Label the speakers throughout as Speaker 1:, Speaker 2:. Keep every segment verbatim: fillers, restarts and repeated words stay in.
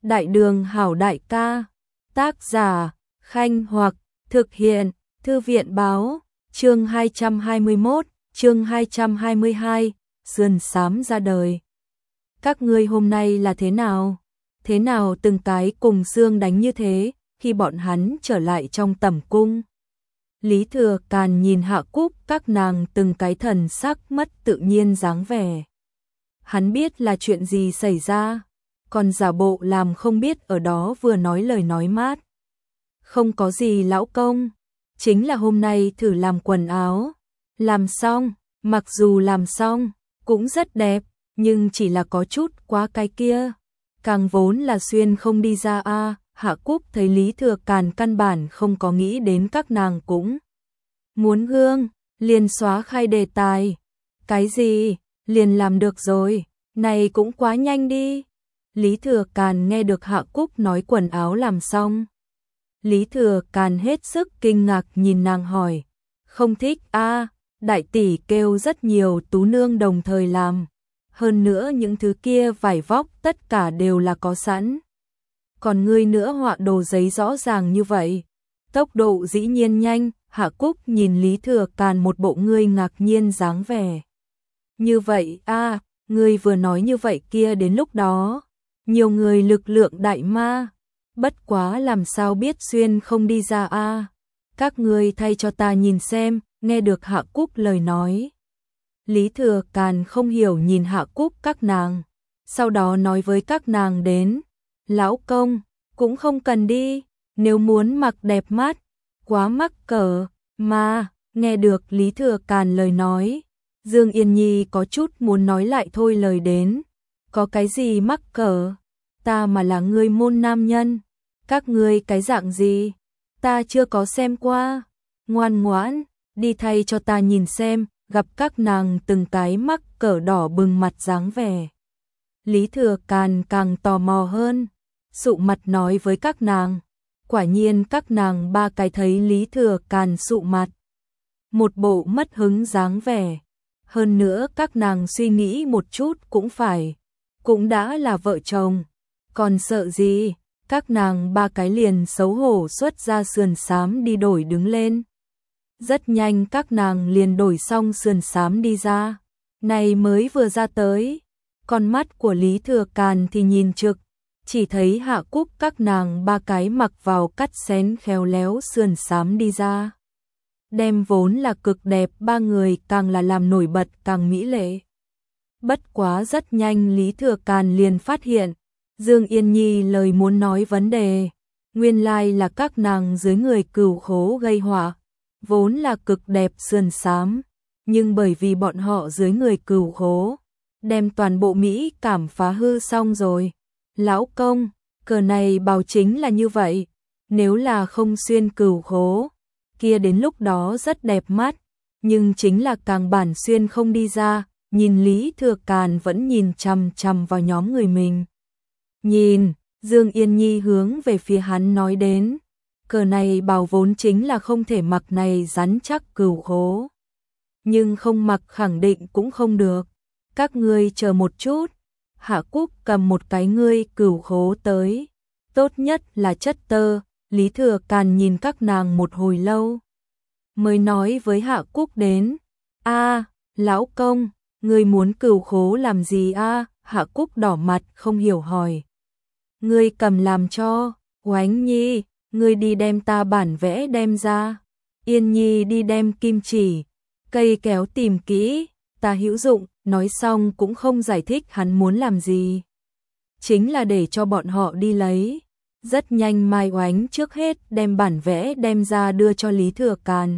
Speaker 1: Đại đường hảo đại ca. Tác giả Khanh Hoặc. Thực hiện Thư viện báo. Chương hai trăm hai mươi mốt, chương hai trăm hai mươi hai, sườn xám ra đời. Các ngươi hôm nay là thế nào? Thế nào từng cái cùng xương đánh như thế, khi bọn hắn trở lại trong tẩm cung? Lý Thừa Càn nhìn Hạ Cúc các nàng từng cái thần sắc mất tự nhiên dáng vẻ. Hắn biết là chuyện gì xảy ra, còn giả bộ làm không biết ở đó vừa nói lời nói mát. Không có gì lão công, chính là hôm nay thử làm quần áo. Làm xong, mặc dù làm xong, cũng rất đẹp, nhưng chỉ là có chút quá cái kia. Càng vốn là xuyên không đi ra a. À, Hạ Cúc thấy Lý Thừa Càn căn bản không có nghĩ đến các nàng cũng muốn gương, liền xóa khai đề tài. Cái gì, liền làm được rồi, này cũng quá nhanh đi. Lý Thừa Càn nghe được Hạ Cúc nói quần áo làm xong. Lý Thừa Càn hết sức kinh ngạc nhìn nàng hỏi, không thích a? À, đại tỷ kêu rất nhiều tú nương đồng thời làm. Hơn nữa những thứ kia vải vóc tất cả đều là có sẵn. Còn ngươi nữa họa đồ giấy rõ ràng như vậy. Tốc độ dĩ nhiên nhanh. Hạ Cúc nhìn Lý Thừa Càn một bộ ngươi ngạc nhiên dáng vẻ. Như vậy a, à, ngươi vừa nói như vậy kia đến lúc đó. Nhiều người lực lượng đại ma. Bất quá làm sao biết xuyên không đi ra a? À. Các ngươi thay cho ta nhìn xem. Nghe được Hạ Cúc lời nói. Lý Thừa Càn không hiểu nhìn Hạ Cúc các nàng. Sau đó nói với các nàng đến. Lão công, cũng không cần đi. Nếu muốn mặc đẹp mắt, quá mắc cỡ. Mà, nghe được Lý Thừa Càn lời nói. Dương Yên Nhi có chút muốn nói lại thôi lời đến. Có cái gì mắc cỡ? Ta mà là người môn nam nhân. Các ngươi cái dạng gì? Ta chưa có xem qua. Ngoan ngoãn, đi thay cho ta nhìn xem. Gặp các nàng từng cái mắc cỡ đỏ bừng mặt dáng vẻ. Lý Thừa Càn càng tò mò hơn. Sụ mặt nói với các nàng. Quả nhiên các nàng ba cái thấy Lý Thừa Càn sụ mặt. Một bộ mất hứng dáng vẻ. Hơn nữa các nàng suy nghĩ một chút cũng phải. Cũng đã là vợ chồng. Còn sợ gì? Các nàng ba cái liền xấu hổ xuất ra sườn xám đi đổi đứng lên. Rất nhanh các nàng liền đổi xong sườn xám đi ra. Này mới vừa ra tới. Con mắt của Lý Thừa Càn thì nhìn trực. Chỉ thấy Hạ Cúc các nàng ba cái mặc vào cắt xén khéo léo sườn xám đi ra. Đem vốn là cực đẹp ba người càng là làm nổi bật càng mỹ lệ. Bất quá rất nhanh Lý Thừa Càn liền phát hiện. Dương Yên Nhi lời muốn nói vấn đề. Nguyên lai là các nàng dưới người cửu khố gây họa. Vốn là cực đẹp sườn xám. Nhưng bởi vì bọn họ dưới người cửu khố. Đem toàn bộ Mỹ cảm phá hư xong rồi. Lão công, cờ này bào chính là như vậy. Nếu là không xuyên cửu khố, kia đến lúc đó rất đẹp mắt. Nhưng chính là càng bản xuyên không đi ra. Nhìn Lý Thừa Càn vẫn nhìn chằm chằm vào nhóm người mình. Nhìn, Dương Yên Nhi hướng về phía hắn nói đến. Cờ này bào vốn chính là không thể mặc này rắn chắc cửu khố. Nhưng không mặc khẳng định cũng không được. Các ngươi chờ một chút. Hạ Cúc cầm một cái ngươi cửu khố tới. Tốt nhất là chất tơ. Lý Thừa Càn nhìn các nàng một hồi lâu. Mới nói với Hạ Cúc đến. A, lão công, ngươi muốn cửu khố làm gì a? À? Hạ Cúc đỏ mặt không hiểu hỏi. Ngươi cầm làm cho. Oánh Nhi, ngươi đi đem ta bản vẽ đem ra. Yên Nhi đi đem kim chỉ. Cây kéo tìm kỹ. Ta hữu dụng. Nói xong cũng không giải thích hắn muốn làm gì. Chính là để cho bọn họ đi lấy. Rất nhanh Mai Oánh trước hết đem bản vẽ đem ra đưa cho Lý Thừa Càn.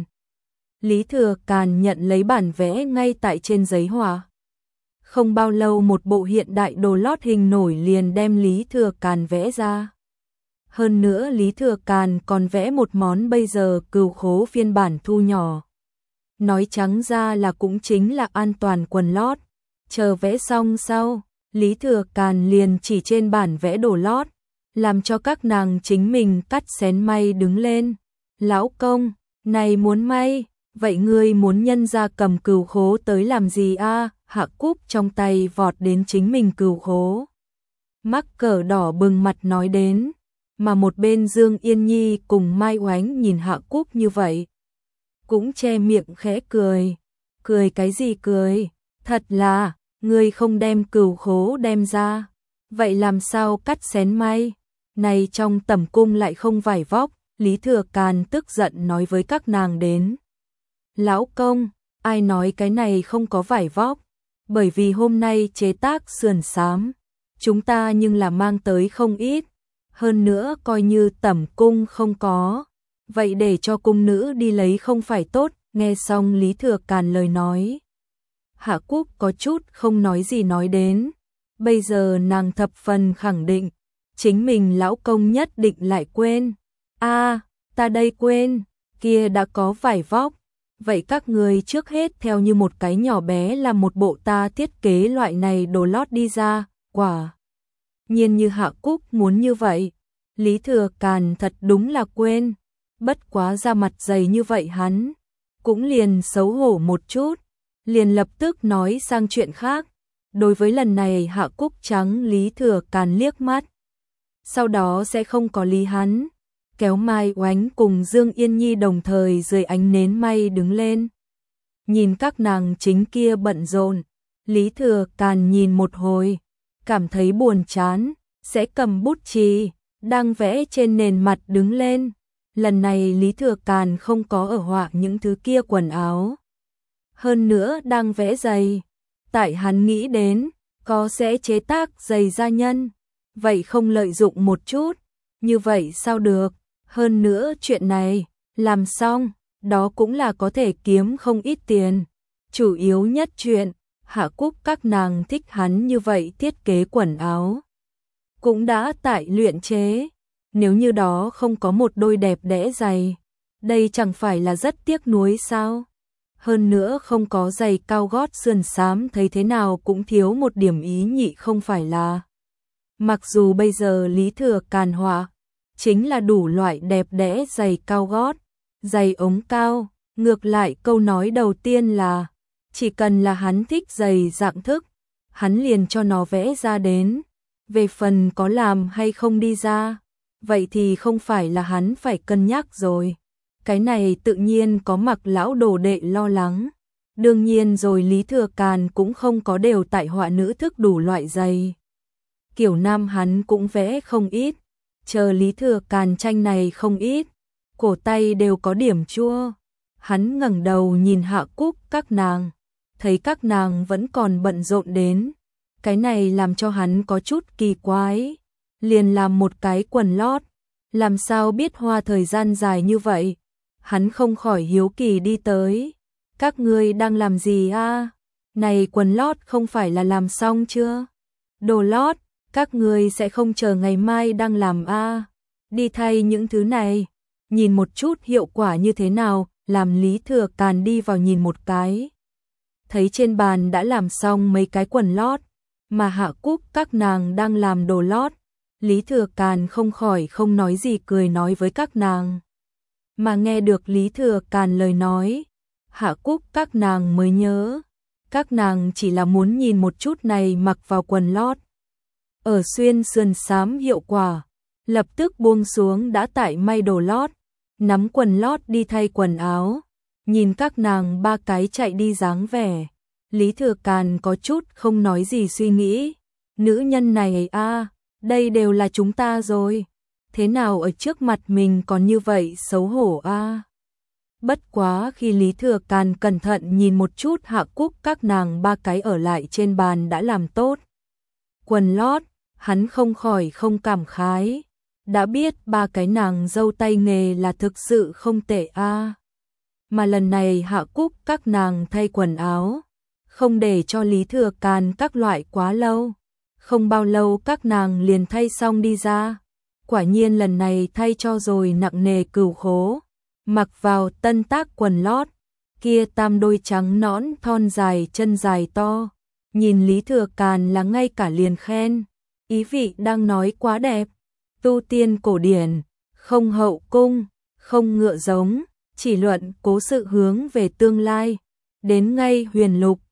Speaker 1: Lý Thừa Càn nhận lấy bản vẽ ngay tại trên giấy họa. Không bao lâu một bộ hiện đại đồ lót hình nổi liền đem Lý Thừa Càn vẽ ra. Hơn nữa Lý Thừa Càn còn vẽ một món bây giờ cửu khố phiên bản thu nhỏ. Nói trắng ra là cũng chính là an toàn quần lót. Chờ vẽ xong sau, Lý Thừa Càn liền chỉ trên bản vẽ đồ lót, làm cho các nàng chính mình cắt xén may đứng lên. Lão công, này muốn may, vậy ngươi muốn nhân ra cầm cửu khố tới làm gì a? À? Hạ Cúc trong tay vọt đến chính mình cửu khố. mắc cỡ đỏ bừng mặt nói đến, mà một bên Dương Yên Nhi cùng Mai Oánh nhìn Hạ Cúc như vậy, cũng che miệng khẽ cười. Cười cái gì cười, thật là, ngươi không đem cừu khố đem ra, vậy làm sao cắt xén may, này trong tẩm cung lại không vải vóc. Lý Thừa Càn tức giận nói với các nàng đến. Lão công, ai nói cái này không có vải vóc, bởi vì hôm nay chế tác sườn xám, chúng ta nhưng là mang tới không ít, hơn nữa coi như tẩm cung không có, vậy để cho cung nữ đi lấy không phải tốt. Nghe xong Lý Thừa Càn lời nói, Hạ Cúc có chút không nói gì nói đến, bây giờ nàng thập phần khẳng định, chính mình lão công nhất định lại quên. A, à, ta đây quên, kia đã có vải vóc, vậy các người trước hết theo như một cái nhỏ bé làm một bộ ta thiết kế loại này đồ lót đi ra. Quả nhiên như Hạ Cúc muốn như vậy, Lý Thừa Càn thật đúng là quên, bất quá ra mặt dày như vậy hắn cũng liền xấu hổ một chút, liền lập tức nói sang chuyện khác. Đối với lần này Hạ Cúc trắng Lý Thừa Càn liếc mắt, sau đó sẽ không có lý hắn, kéo Mai Oánh cùng Dương Yên Nhi đồng thời dưới ánh nến may đứng lên. Nhìn các nàng chính kia bận rộn, Lý Thừa Càn nhìn một hồi, cảm thấy buồn chán, sẽ cầm bút chì, đang vẽ trên nền mặt đứng lên. Lần này Lý Thừa Càn không có ở họa những thứ kia quần áo, hơn nữa đang vẽ giày, tại hắn nghĩ đến, có sẽ chế tác giày gia nhân, vậy không lợi dụng một chút, như vậy sao được, hơn nữa chuyện này, làm xong, đó cũng là có thể kiếm không ít tiền, chủ yếu nhất chuyện, Hạ Cúc các nàng thích hắn như vậy thiết kế quần áo, cũng đã tại luyện chế. Nếu như đó không có một đôi đẹp đẽ giày, đây chẳng phải là rất tiếc nuối sao? Hơn nữa không có giày cao gót sườn xám thấy thế nào cũng thiếu một điểm ý nhị không phải là. Mặc dù bây giờ Lý Thừa Càn họa chính là đủ loại đẹp đẽ giày cao gót, giày ống cao, ngược lại câu nói đầu tiên là chỉ cần là hắn thích giày dạng thức, hắn liền cho nó vẽ ra đến, về phần có làm hay không đi ra, vậy thì không phải là hắn phải cân nhắc rồi. Cái này tự nhiên có Mặc lão đồ đệ lo lắng. Đương nhiên rồi Lý Thừa Càn cũng không có đều tại họa nữ thức đủ loại giày. Kiểu nam hắn cũng vẽ không ít. Chờ Lý Thừa Càn tranh này không ít. Cổ tay đều có điểm chua. Hắn ngẩng đầu nhìn Hạ Cúc các nàng. Thấy các nàng vẫn còn bận rộn đến. Cái này làm cho hắn có chút kỳ quái. Liền làm một cái quần lót. Làm sao biết hoa thời gian dài như vậy? Hắn không khỏi hiếu kỳ đi tới. Các ngươi đang làm gì a? À? Này quần lót không phải là làm xong chưa? Đồ lót, các ngươi sẽ không chờ ngày mai đang làm a? À? Đi thay những thứ này, nhìn một chút hiệu quả như thế nào, làm Lý Thừa Càn đi vào nhìn một cái. Thấy trên bàn đã làm xong mấy cái quần lót, mà Hạ Cúc các nàng đang làm đồ lót. Lý Thừa Càn không khỏi không nói gì cười nói với các nàng. Mà nghe được Lý Thừa Càn lời nói, Hạ Cúc các nàng mới nhớ, các nàng chỉ là muốn nhìn một chút này mặc vào quần lót. Ở xuyên sườn xám hiệu quả, lập tức buông xuống đã tại may đồ lót, nắm quần lót đi thay quần áo, nhìn các nàng ba cái chạy đi dáng vẻ. Lý Thừa Càn có chút không nói gì suy nghĩ, nữ nhân này a, à, đây đều là chúng ta rồi. Thế nào ở trước mặt mình còn như vậy xấu hổ a? À? Bất quá khi Lý Thừa Càn cẩn thận nhìn một chút Hạ Cúc các nàng ba cái ở lại trên bàn đã làm tốt. Quần lót, hắn không khỏi không cảm khái. Đã biết ba cái nàng dâu tay nghề là thực sự không tệ a. À? Mà lần này Hạ Cúc các nàng thay quần áo, không để cho Lý Thừa Càn các loại quá lâu. Không bao lâu các nàng liền thay xong đi ra. Quả nhiên lần này thay cho rồi nặng nề cừu khố, mặc vào tân tác quần lót, kia tam đôi trắng nõn thon dài chân dài to, nhìn Lý Thừa Càn là ngay cả liền khen, ý vị đang nói quá đẹp, tu tiên cổ điển, không hậu cung, không ngựa giống, chỉ luận cố sự hướng về tương lai, đến ngay huyền lục,